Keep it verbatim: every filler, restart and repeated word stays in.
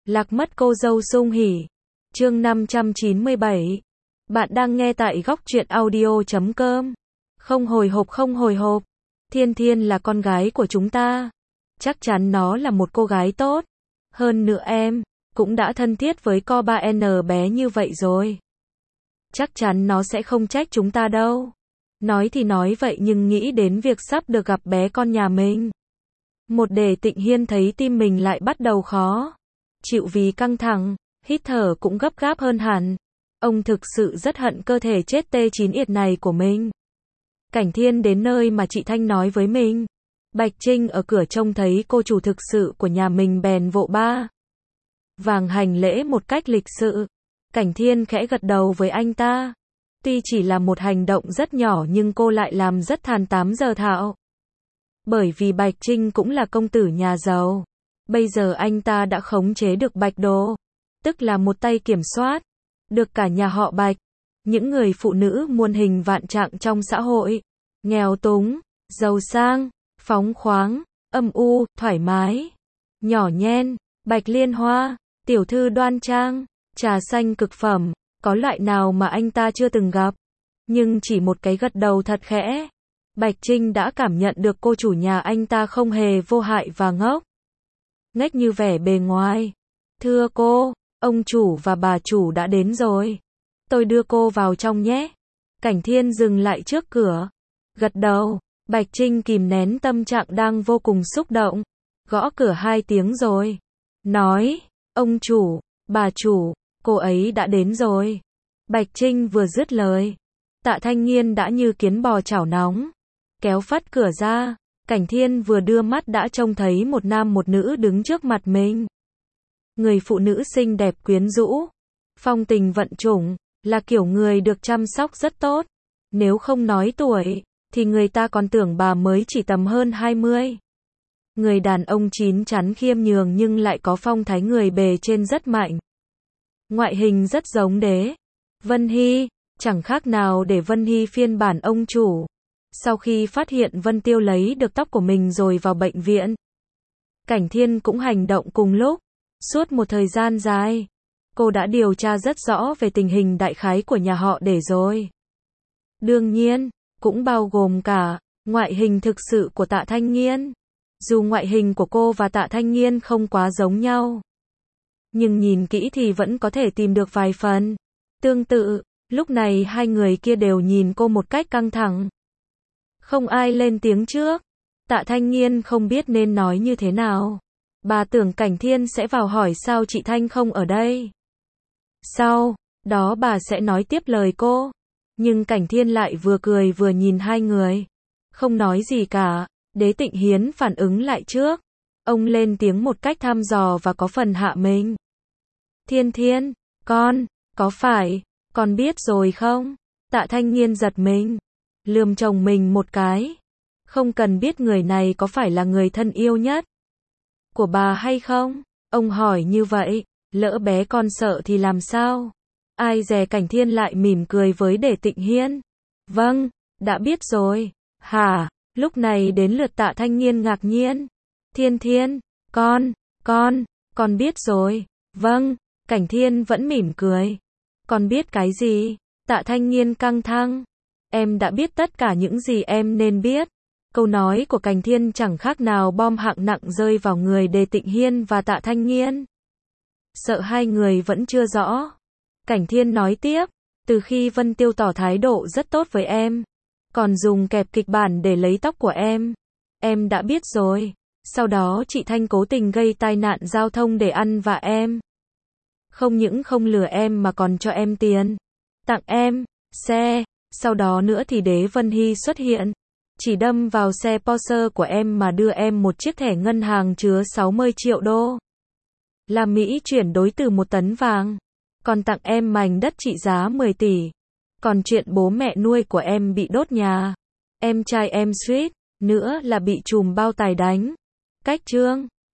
Lạc mất cô dâu sung hỉ. Chương năm trăm chín mươi bảy. Bạn đang nghe tại góc truyện audio chấm com. Không hồi hộp không hồi hộp. Thiên Thiên là con gái của chúng ta. Chắc chắn nó là một cô gái tốt. Hơn nữa em cũng đã thân thiết với co ba en bé như vậy rồi. Chắc chắn nó sẽ không trách chúng ta đâu. Nói thì nói vậy nhưng nghĩ đến việc sắp được gặp bé con nhà mình. Một Đề Tịnh Hiên thấy tim mình lại bắt đầu khó chịu vì căng thẳng, hít thở cũng gấp gáp hơn hẳn. Ông thực sự rất hận cơ thể chết tê chín yệt này của mình. Cảnh Thiên đến nơi mà chị Thanh nói với mình. Bạch Trinh ở cửa trông thấy cô chủ thực sự của nhà mình bèn vội ba vàng hành lễ một cách lịch sự. Cảnh Thiên khẽ gật đầu với anh ta. Tuy chỉ là một hành động rất nhỏ nhưng cô lại làm rất thàn tám giờ thạo. Bởi vì Bạch Trinh cũng là công tử nhà giàu. Bây giờ anh ta đã khống chế được Bạch Đồ, tức là một tay kiểm soát được cả nhà họ Bạch. Những người phụ nữ muôn hình vạn trạng trong xã hội, nghèo túng, giàu sang, phóng khoáng, âm u, thoải mái, nhỏ nhen, Bạch Liên Hoa, tiểu thư đoan trang, trà xanh cực phẩm, có loại nào mà anh ta chưa từng gặp. Nhưng chỉ một cái gật đầu thật khẽ, Bạch Trinh đã cảm nhận được cô chủ nhà anh ta không hề vô hại và ngốc nghếch như vẻ bề ngoài. Thưa cô, ông chủ và bà chủ đã đến rồi. Tôi đưa cô vào trong nhé. Cảnh Thiên dừng lại trước cửa, gật đầu. Bạch Trinh kìm nén tâm trạng đang vô cùng xúc động, gõ cửa hai tiếng rồi, nói, ông chủ, bà chủ, cô ấy đã đến rồi. Bạch Trinh vừa dứt lời, Tạ Thanh Nghiên đã như kiến bò chảo nóng, kéo phắt cửa ra. Cảnh Thiên vừa đưa mắt đã trông thấy một nam một nữ đứng trước mặt mình. Người phụ nữ xinh đẹp quyến rũ, phong tình vận chủng, là kiểu người được chăm sóc rất tốt. Nếu không nói tuổi, thì người ta còn tưởng bà mới chỉ tầm hơn hai mươi. Người đàn ông chín chắn khiêm nhường nhưng lại có phong thái người bề trên rất mạnh. Ngoại hình rất giống Đế Vân Hy, chẳng khác nào để Vân Hy phiên bản ông chủ. Sau khi phát hiện Vân Tiêu lấy được tóc của mình rồi vào bệnh viện, Cảnh Thiên cũng hành động cùng lúc. Suốt một thời gian dài, cô đã điều tra rất rõ về tình hình đại khái của nhà họ Để rồi. Đương nhiên, cũng bao gồm cả ngoại hình thực sự của Tạ Thanh Nghiên. Dù ngoại hình của cô và Tạ Thanh Nghiên không quá giống nhau, nhưng nhìn kỹ thì vẫn có thể tìm được vài phần tương tự. Lúc này hai người kia đều nhìn cô một cách căng thẳng. Không ai lên tiếng trước. Tạ Thanh Nghiên không biết nên nói như thế nào. Bà tưởng Cảnh Thiên sẽ vào hỏi sao chị Thanh không ở đây. Sau đó bà sẽ nói tiếp lời cô. Nhưng Cảnh Thiên lại vừa cười vừa nhìn hai người, không nói gì cả. Đế Tịnh Hiến phản ứng lại trước. Ông lên tiếng một cách thăm dò và có phần hạ mình. Thiên Thiên, con, có phải, con biết rồi không? Tạ Thanh Nghiên giật mình, lườm chồng mình một cái. Không cần biết người này có phải là người thân yêu nhất của bà hay không? Ông hỏi như vậy, lỡ bé con sợ thì làm sao? Ai dè Cảnh Thiên lại mỉm cười với Đề Tịnh Hiên. Vâng, đã biết rồi. Hả? Lúc này đến lượt Tạ Thanh Nghiên ngạc nhiên. Thiên Thiên, con, con, con biết rồi. Vâng, Cảnh Thiên vẫn mỉm cười. Con biết cái gì? Tạ Thanh Nghiên căng thẳng. Em đã biết tất cả những gì em nên biết. Câu nói của Cảnh Thiên chẳng khác nào bom hạng nặng rơi vào người Đề Tịnh Hiên và Tạ Thanh Nghiên. Sợ hai người vẫn chưa rõ. Cảnh Thiên nói tiếp, từ khi Vân Tiêu tỏ thái độ rất tốt với em, còn dùng kẹp kịch bản để lấy tóc của em, em đã biết rồi. Sau đó chị Thanh cố tình gây tai nạn giao thông để ăn vạ em. Không những không lừa em mà còn cho em tiền, tặng em xe. Sau đó nữa thì Đế Vân Hy xuất hiện, chỉ đâm vào xe Porsche của em mà đưa em một chiếc thẻ ngân hàng chứa sáu mươi triệu đô la Mỹ chuyển đổi từ một tấn vàng, còn tặng em mảnh đất trị giá mười tỷ. Còn chuyện bố mẹ nuôi của em bị đốt nhà, em trai em suýt nữa là bị trùm bao tải đánh. Cách chương